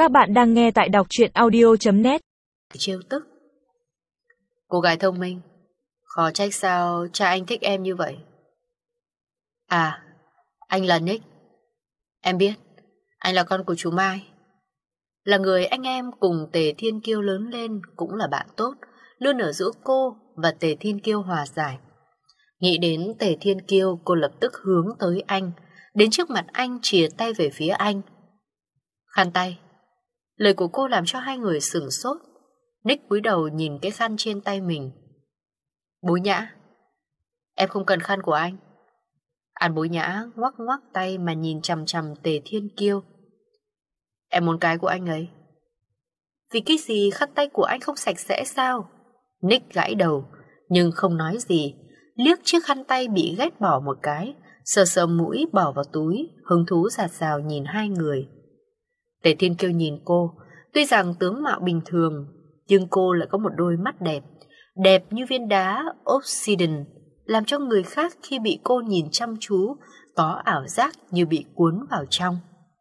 Các bạn đang nghe tại đọc truyện audio.net. Trêu tức. Cô gái thông minh, khó trách sao cha anh thích em như vậy. À, anh là Nick. Em biết, anh là con của chú Mai. Là người anh em cùng Tề Thiên Kiêu lớn lên, cũng là bạn tốt, luôn ở giữa cô và Tề Thiên Kiêu hòa giải. Nghĩ đến Tề Thiên Kiêu, cô lập tức hướng tới anh, đến trước mặt anh chìa tay về phía anh. Khăn tay. Lời của cô làm cho hai người sửng sốt. Nick cúi đầu nhìn cái khăn trên tay mình. Bối Nhã, em không cần khăn của anh. An Bối Nhã ngoắc ngoắc tay mà nhìn chằm chằm Tề Thiên Kiêu. Em muốn cái của anh ấy. Vì cái gì khăn tay của anh không sạch sẽ sao? Nick gãi đầu, nhưng không nói gì. Liếc chiếc khăn tay bị ghét bỏ một cái, sờ sờ mũi bỏ vào túi, hứng thú rạt rào nhìn hai người. Tề Thiên Kiêu nhìn cô, tuy rằng tướng mạo bình thường, nhưng cô lại có một đôi mắt đẹp, đẹp như viên đá obsidian, làm cho người khác khi bị cô nhìn chăm chú có ảo giác như bị cuốn vào trong.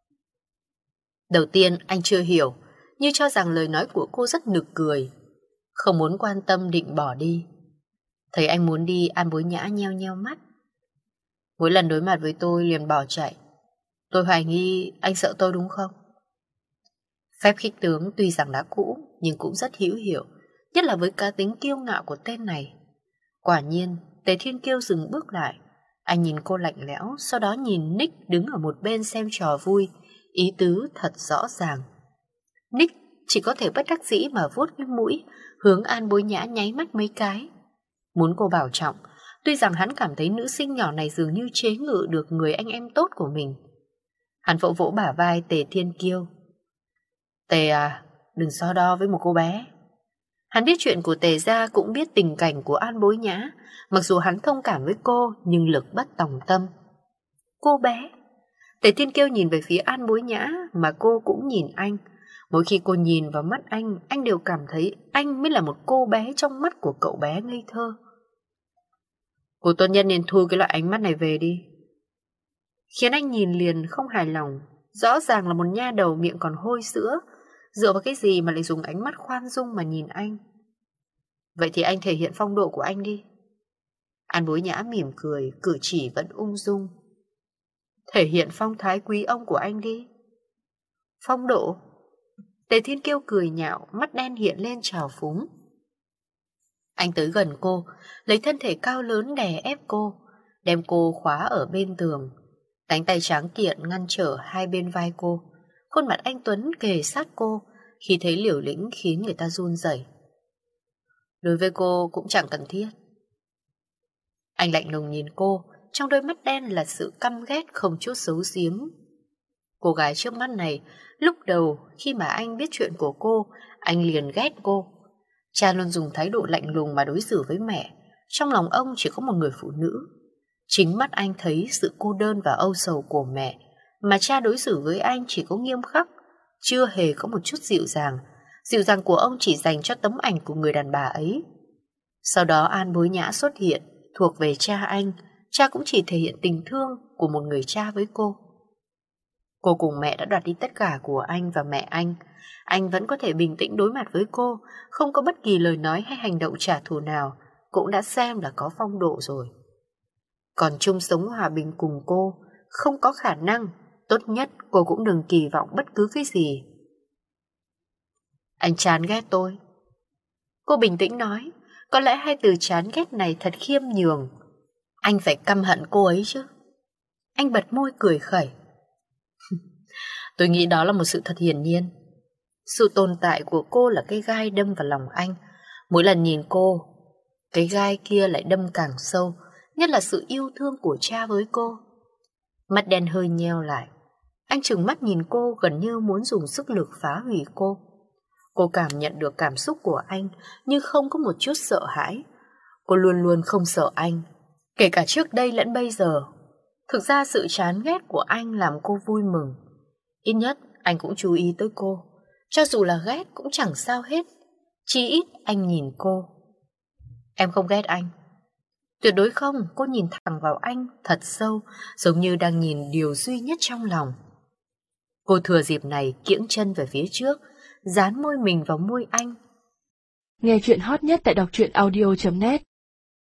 Đầu tiên anh chưa hiểu, như cho rằng lời nói của cô rất nực cười. Không muốn quan tâm định bỏ đi. Thấy anh muốn đi, An Bối Nhã nheo nheo mắt. Mỗi lần đối mặt với tôi liền bỏ chạy. Tôi hoài nghi anh sợ tôi đúng không? Phép khích tướng tuy rằng đã cũ, nhưng cũng rất hữu hiệu, nhất là với cá tính kiêu ngạo của tên này. Quả nhiên, Tề Thiên Kiêu dừng bước lại. Anh nhìn cô lạnh lẽo, sau đó nhìn Nick đứng ở một bên xem trò vui, ý tứ thật rõ ràng. Nick chỉ có thể bất đắc dĩ mà vuốt cái mũi, hướng An Bối Nhã nháy mắt mấy cái. Muốn cô bảo trọng, tuy rằng hắn cảm thấy nữ sinh nhỏ này dường như chế ngự được người anh em tốt của mình. Hắn vỗ vỗ bả vai Tề Thiên Kiêu. Tề à, đừng so đo với một cô bé. Hắn biết chuyện của Tề gia, cũng biết tình cảnh của An Bối Nhã. Mặc dù hắn thông cảm với cô, nhưng lực bất tòng tâm. Cô bé? Tề Thiên Kiêu nhìn về phía An Bối Nhã, mà cô cũng nhìn anh. Mỗi khi cô nhìn vào mắt anh đều cảm thấy anh mới là một cô bé trong mắt của cậu bé ngây thơ. Cô tốt nhất nên thu cái loại ánh mắt này về đi. Khiến anh nhìn liền không hài lòng. Rõ ràng là một nha đầu miệng còn hôi sữa, dựa vào cái gì mà lại dùng ánh mắt khoan dung mà nhìn anh? Vậy thì anh thể hiện phong độ của anh đi. An Bối Nhã mỉm cười, cử chỉ vẫn ung dung. Thể hiện phong thái quý ông của anh đi. Phong độ? Tề Thiên Kiêu cười nhạo, mắt đen hiện lên trào phúng. Anh tới gần cô, lấy thân thể cao lớn đè ép cô, đem cô khóa ở bên tường. Cánh tay tráng kiện ngăn trở hai bên vai cô. Khuôn mặt anh tuấn kề sát cô, khi thấy liều lĩnh khiến người ta run rẩy. Đối với cô cũng chẳng cần thiết. Anh lạnh lùng nhìn cô, trong đôi mắt đen là sự căm ghét không chút giấu giếm. Cô gái trước mắt này, lúc đầu khi mà anh biết chuyện của cô, anh liền ghét cô. Cha luôn dùng thái độ lạnh lùng mà đối xử với mẹ. Trong lòng ông chỉ có một người phụ nữ. Chính mắt anh thấy sự cô đơn và âu sầu của mẹ, mà cha đối xử với anh chỉ có nghiêm khắc, chưa hề có một chút dịu dàng. Dịu dàng của ông chỉ dành cho tấm ảnh của người đàn bà ấy. Sau đó An Bối Nhã xuất hiện, thuộc về cha anh. Cha cũng chỉ thể hiện tình thương của một người cha với cô. Cô cùng mẹ đã đoạt đi tất cả của anh và mẹ anh. Anh vẫn có thể bình tĩnh đối mặt với cô, không có bất kỳ lời nói hay hành động trả thù nào, cũng đã xem là có phong độ rồi. Còn chung sống hòa bình cùng cô không có khả năng. Tốt nhất cô cũng đừng kỳ vọng bất cứ cái gì. Anh chán ghét tôi. Cô bình tĩnh nói. Có lẽ hai từ chán ghét này thật khiêm nhường. Anh phải căm hận cô ấy chứ. Anh bật môi cười khẩy. Tôi nghĩ đó là một sự thật hiển nhiên. Sự tồn tại của cô là cái gai đâm vào lòng anh. Mỗi lần nhìn cô, cái gai kia lại đâm càng sâu, nhất là sự yêu thương của cha với cô. Mắt đen hơi nheo lại. Anh trừng mắt nhìn cô, gần như muốn dùng sức lực phá hủy cô. Cô cảm nhận được cảm xúc của anh, nhưng không có một chút sợ hãi. Cô luôn luôn không sợ anh, kể cả trước đây lẫn bây giờ. Thực ra sự chán ghét của anh làm cô vui mừng. Ít nhất anh cũng chú ý tới cô. Cho dù là ghét cũng chẳng sao hết. Chỉ ít anh nhìn cô. Em không ghét anh. Tuyệt đối không. Cô nhìn thẳng vào anh thật sâu, giống như đang nhìn điều duy nhất trong lòng. Cô thừa dịp này kiễng chân về phía trước, dán môi mình vào môi anh. Nghe chuyện hot nhất tại đọc truyện audio.net